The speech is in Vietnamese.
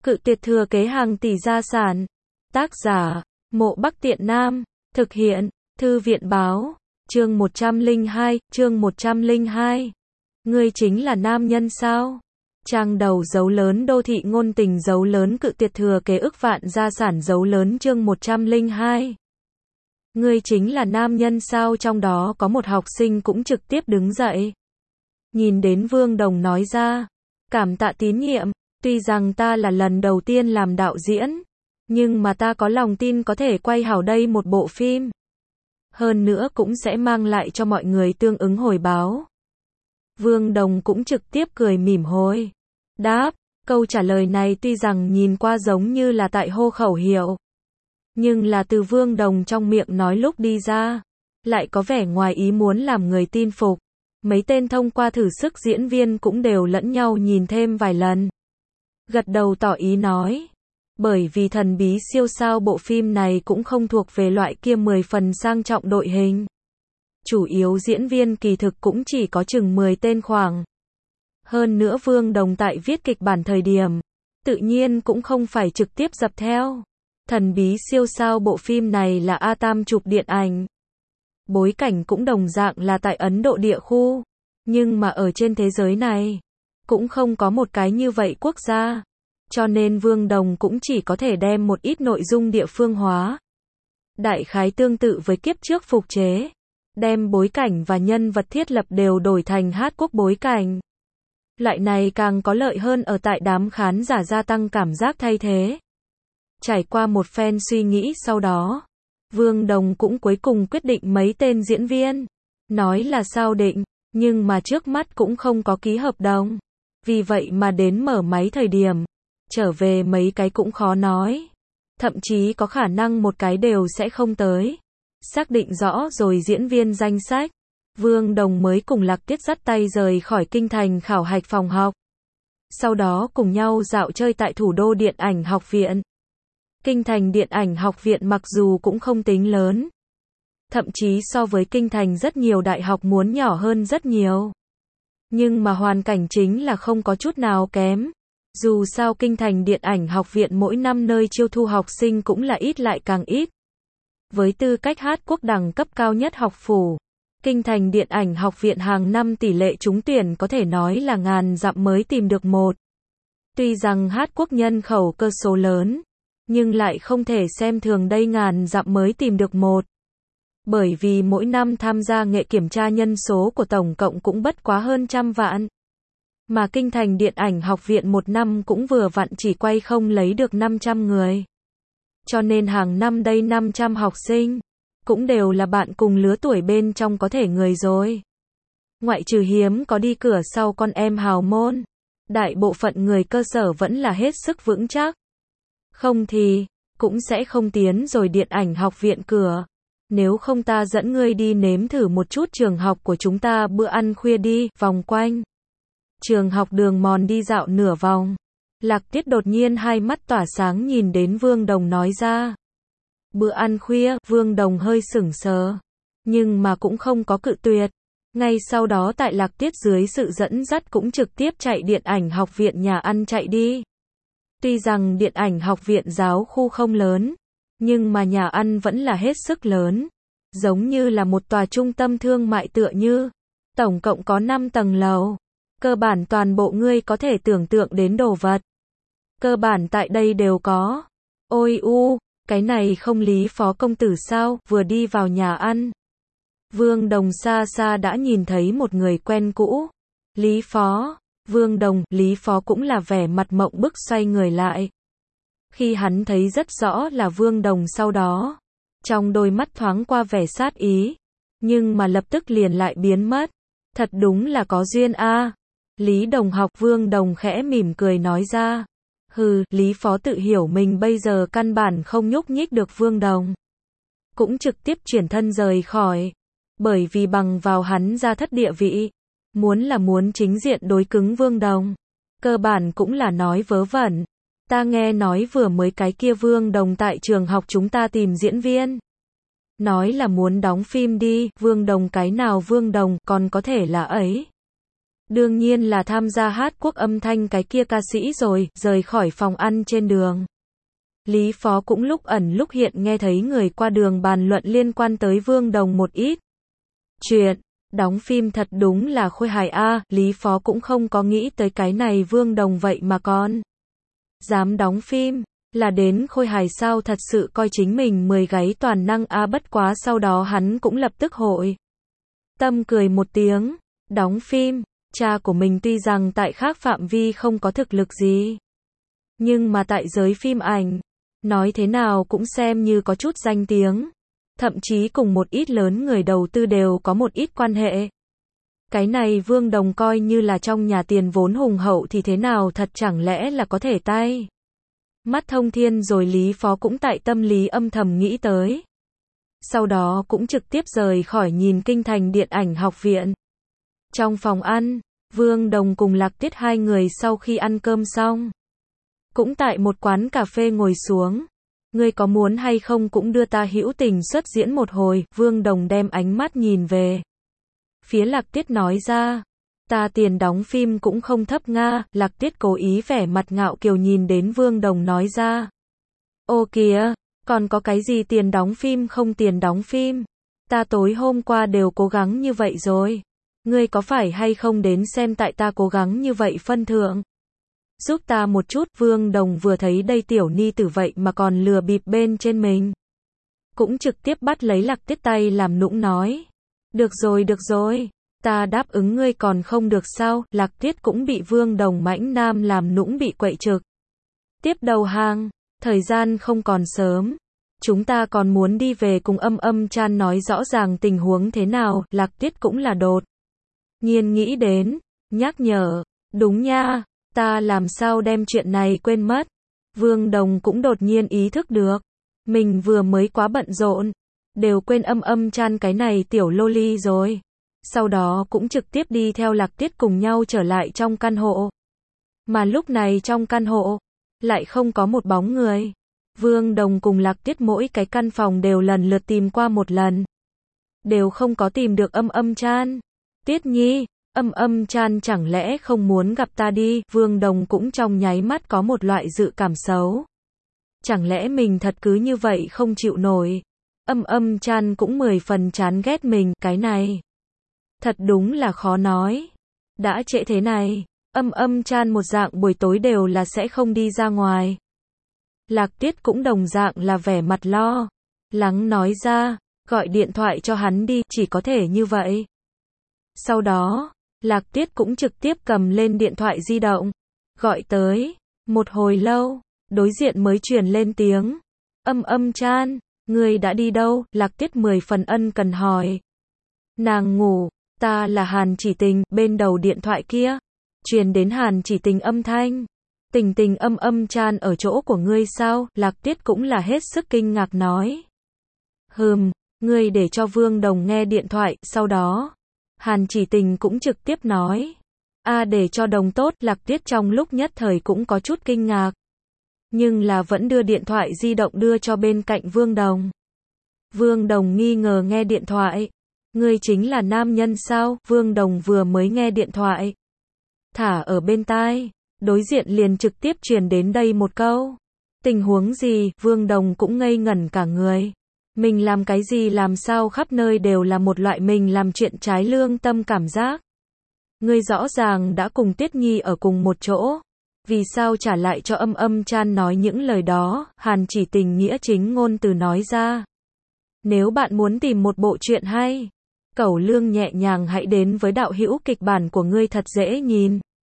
Cự tuyệt thừa kế hàng tỷ gia sản. Tác giả, Mộ Bắc Tiện Nam. Thực hiện, Thư viện báo. Chương 102. Ngươi chính là nam nhân sao? Trang đầu dấu lớn đô thị ngôn tình dấu lớn cự tuyệt thừa kế ức vạn gia sản dấu lớn chương 102. Ngươi chính là nam nhân sao? Trong đó có một học sinh cũng trực tiếp đứng dậy. Nhìn đến Vương Đồng nói ra, cảm tạ tín nhiệm, tuy rằng ta là lần đầu tiên làm đạo diễn, nhưng mà ta có lòng tin có thể quay hảo đây một bộ phim. Hơn nữa cũng sẽ mang lại cho mọi người tương ứng hồi báo. Vương Đồng cũng trực tiếp cười mỉm hồi đáp, câu trả lời này tuy rằng nhìn qua giống như là tại hô khẩu hiệu, nhưng là từ Vương Đồng trong miệng nói lúc đi ra, lại có vẻ ngoài ý muốn làm người tin phục. Mấy tên thông qua thử sức diễn viên cũng đều lẫn nhau nhìn thêm vài lần. Gật đầu tỏ ý nói. Bởi vì thần bí siêu sao bộ phim này cũng không thuộc về loại kia 10 phần sang trọng đội hình. Chủ yếu diễn viên kỳ thực cũng chỉ có chừng 10 tên khoảng. Hơn nữa Vương Đồng tại viết kịch bản thời điểm, tự nhiên cũng không phải trực tiếp dập theo. Thần bí siêu sao bộ phim này là A Tam chụp điện ảnh. Bối cảnh cũng đồng dạng là tại Ấn Độ địa khu. Nhưng mà ở trên thế giới này, cũng không có một cái như vậy quốc gia. Cho nên Vương Đồng cũng chỉ có thể đem một ít nội dung địa phương hóa. Đại khái tương tự với kiếp trước phục chế. Đem bối cảnh và nhân vật thiết lập đều đổi thành Hát quốc bối cảnh. Loại này càng có lợi hơn ở tại đám khán giả gia tăng cảm giác thay thế. Trải qua một phen suy nghĩ sau đó, Vương Đồng cũng cuối cùng quyết định mấy tên diễn viên. Nói là sao định, nhưng mà trước mắt cũng không có ký hợp đồng. Vì vậy mà đến mở máy thời điểm, trở về mấy cái cũng khó nói. Thậm chí có khả năng một cái đều sẽ không tới. Xác định rõ rồi diễn viên danh sách, Vương Đồng mới cùng Lạc Tiết dắt tay rời khỏi kinh thành khảo hạch phòng học. Sau đó cùng nhau dạo chơi tại thủ đô điện ảnh học viện. Kinh thành điện ảnh học viện mặc dù cũng không tính lớn. Thậm chí so với kinh thành rất nhiều đại học muốn nhỏ hơn rất nhiều. Nhưng mà hoàn cảnh chính là không có chút nào kém. Dù sao kinh thành điện ảnh học viện mỗi năm nơi chiêu thu học sinh cũng là ít lại càng ít. Với tư cách Hát quốc đẳng cấp cao nhất học phủ, kinh thành điện ảnh học viện hàng năm tỷ lệ trúng tuyển có thể nói là ngàn dặm mới tìm được một. Tuy rằng Hát quốc nhân khẩu cơ số lớn, nhưng lại không thể xem thường đây ngàn dặm mới tìm được một. Bởi vì mỗi năm tham gia nghệ kiểm tra nhân số của tổng cộng cũng bất quá hơn 100 vạn. Mà kinh thành điện ảnh học viện một năm cũng vừa vặn chỉ quay không lấy được 500 người. Cho nên hàng năm đây 500 học sinh, cũng đều là bạn cùng lứa tuổi bên trong có thể người rồi. Ngoại trừ hiếm có đi cửa sau con em hào môn, đại bộ phận người cơ sở vẫn là hết sức vững chắc. Không thì, cũng sẽ không tiến rồi điện ảnh học viện cửa. Nếu không ta dẫn ngươi đi nếm thử một chút trường học của chúng ta bữa ăn khuya đi, vòng quanh trường học đường mòn đi dạo nửa vòng. Lạc Tiết đột nhiên hai mắt tỏa sáng nhìn đến Vương Đồng nói ra. Bữa ăn khuya, Vương Đồng hơi sững sờ, nhưng mà cũng không có cự tuyệt. Ngay sau đó tại Lạc Tiết dưới sự dẫn dắt cũng trực tiếp chạy điện ảnh học viện nhà ăn chạy đi. Tuy rằng điện ảnh học viện giáo khu không lớn, nhưng mà nhà ăn vẫn là hết sức lớn. Giống như là một tòa trung tâm thương mại tựa như. Tổng cộng có 5 tầng lầu. Cơ bản toàn bộ ngươi có thể tưởng tượng đến đồ vật. Cơ bản tại đây đều có. Ôi cái này không Lý Phó công tử sao, vừa đi vào nhà ăn. Vương Đồng xa xa đã nhìn thấy một người quen cũ. Lý Phó, Vương Đồng, Lý Phó cũng là vẻ mặt mộng bức xoay người lại. Khi hắn thấy rất rõ là Vương Đồng sau đó, trong đôi mắt thoáng qua vẻ sát ý, nhưng mà lập tức liền lại biến mất. Thật đúng là có duyên a. Lý Đồng học, Vương Đồng khẽ mỉm cười nói ra. Lý Phó tự hiểu mình bây giờ căn bản không nhúc nhích được Vương Đồng. Cũng trực tiếp chuyển thân rời khỏi. Bởi vì bằng vào hắn ra thất địa vị. Muốn chính diện đối cứng Vương Đồng. Cơ bản cũng là nói vớ vẩn. Ta nghe nói vừa mới cái kia Vương Đồng tại trường học chúng ta tìm diễn viên. Nói là muốn đóng phim đi, Vương Đồng cái nào Vương Đồng còn có thể là ấy. Đương nhiên là tham gia hát quốc âm thanh cái kia ca sĩ rồi, rời khỏi phòng ăn trên đường. Lý Phó cũng lúc ẩn lúc hiện nghe thấy người qua đường bàn luận liên quan tới Vương Đồng một ít chuyện. Đóng phim thật đúng là khôi hài a, Lý Phó cũng không có nghĩ tới cái này Vương Đồng vậy mà còn dám đóng phim, là đến khôi hài sao, thật sự coi chính mình 10 gáy toàn năng a, bất quá sau đó hắn cũng lập tức hội tâm cười một tiếng, đóng phim, cha của mình tuy rằng tại khác phạm vi không có thực lực gì, nhưng mà tại giới phim ảnh, nói thế nào cũng xem như có chút danh tiếng. Thậm chí cùng một ít lớn người đầu tư đều có một ít quan hệ. Cái này Vương Đồng coi như là trong nhà tiền vốn hùng hậu thì thế nào, thật chẳng lẽ là có thể tay mắt thông thiên rồi, Lý Phó cũng tại tâm lý âm thầm nghĩ tới. Sau đó cũng trực tiếp rời khỏi nhìn Kinh Thành Điện ảnh học viện. Trong phòng ăn, Vương Đồng cùng Lạc Tiết hai người sau khi ăn cơm xong, cũng tại một quán cà phê ngồi xuống. Ngươi có muốn hay không cũng đưa ta hữu tình xuất diễn một hồi, Vương Đồng đem ánh mắt nhìn về phía Lạc Tiết nói ra. Ta tiền đóng phim cũng không thấp nga, Lạc Tiết cố ý vẻ mặt ngạo kiều nhìn đến Vương Đồng nói ra. Ô kìa, còn có cái gì tiền đóng phim không tiền đóng phim? Ta tối hôm qua đều cố gắng như vậy rồi. Ngươi có phải hay không đến xem tại ta cố gắng như vậy phân thượng? Giúp ta một chút, Vương Đồng vừa thấy đây tiểu ni tử vậy mà còn lừa bịp bên trên mình. Cũng trực tiếp bắt lấy Lạc Tiết tay làm nũng nói. Được rồi, ta đáp ứng ngươi còn không được sao, Lạc Tiết cũng bị Vương Đồng mãnh nam làm nũng bị quậy trực. Tiếp đầu hàng, thời gian không còn sớm. Chúng ta còn muốn đi về cùng Âm Chan nói rõ ràng tình huống thế nào, Lạc Tiết cũng là đột nhiên nghĩ đến, nhắc nhở, đúng nha. Ta làm sao đem chuyện này quên mất. Vương Đồng cũng đột nhiên ý thức được. Mình vừa mới quá bận rộn. Đều quên Âm Chan cái này tiểu loli rồi. Sau đó cũng trực tiếp đi theo Lạc Tiết cùng nhau trở lại trong căn hộ. Mà lúc này trong căn hộ, lại không có một bóng người. Vương Đồng cùng Lạc Tiết mỗi cái căn phòng đều lần lượt tìm qua một lần. Đều không có tìm được Âm Chan. Tiết Nhi. Âm Chan chẳng lẽ không muốn gặp ta đi, Vương Đồng cũng trong nháy mắt có một loại dự cảm xấu. Chẳng lẽ mình thật cứ như vậy không chịu nổi. Âm Chan cũng 10 phần chán ghét mình, cái này thật đúng là khó nói. Đã trễ thế này, Âm Chan một dạng buổi tối đều là sẽ không đi ra ngoài. Lạc Tiết cũng đồng dạng là vẻ mặt lo lắng nói ra, gọi điện thoại cho hắn đi, chỉ có thể như vậy. Sau đó, Lạc Tiết cũng trực tiếp cầm lên điện thoại di động, gọi tới. Một hồi lâu, đối diện mới truyền lên tiếng. Âm Chan, ngươi đã đi đâu? Lạc Tiết 10 phần ân cần hỏi. Nàng ngủ, ta là Hàn Chỉ Tình, bên đầu điện thoại kia. Truyền đến Hàn Chỉ Tình âm thanh. Tình Âm Chan ở chỗ của ngươi sao? Lạc Tiết cũng là hết sức kinh ngạc nói. Ngươi để cho Vương Đồng nghe điện thoại, sau đó. Hàn Chỉ Tình cũng trực tiếp nói. Để cho Đồng tốt, Lạc Tiết trong lúc nhất thời cũng có chút kinh ngạc. Nhưng là vẫn đưa điện thoại di động đưa cho bên cạnh Vương Đồng. Vương Đồng nghi ngờ nghe điện thoại. Ngươi chính là nam nhân sao? Vương Đồng vừa mới nghe điện thoại. Thả ở bên tai. Đối diện liền trực tiếp truyền đến đây một câu. Tình huống gì? Vương Đồng cũng ngây ngẩn cả người. Mình làm cái gì làm sao khắp nơi đều là một loại mình làm chuyện trái lương tâm cảm giác. Ngươi rõ ràng đã cùng Tiết Nhi ở cùng một chỗ. Vì sao trả lại cho Âm Chan nói những lời đó? Hàn Chỉ Tình nghĩa chính ngôn từ nói ra. Nếu bạn muốn tìm một bộ truyện hay, cẩu lương nhẹ nhàng hãy đến với đạo hữu kịch bản của ngươi thật dễ nhìn.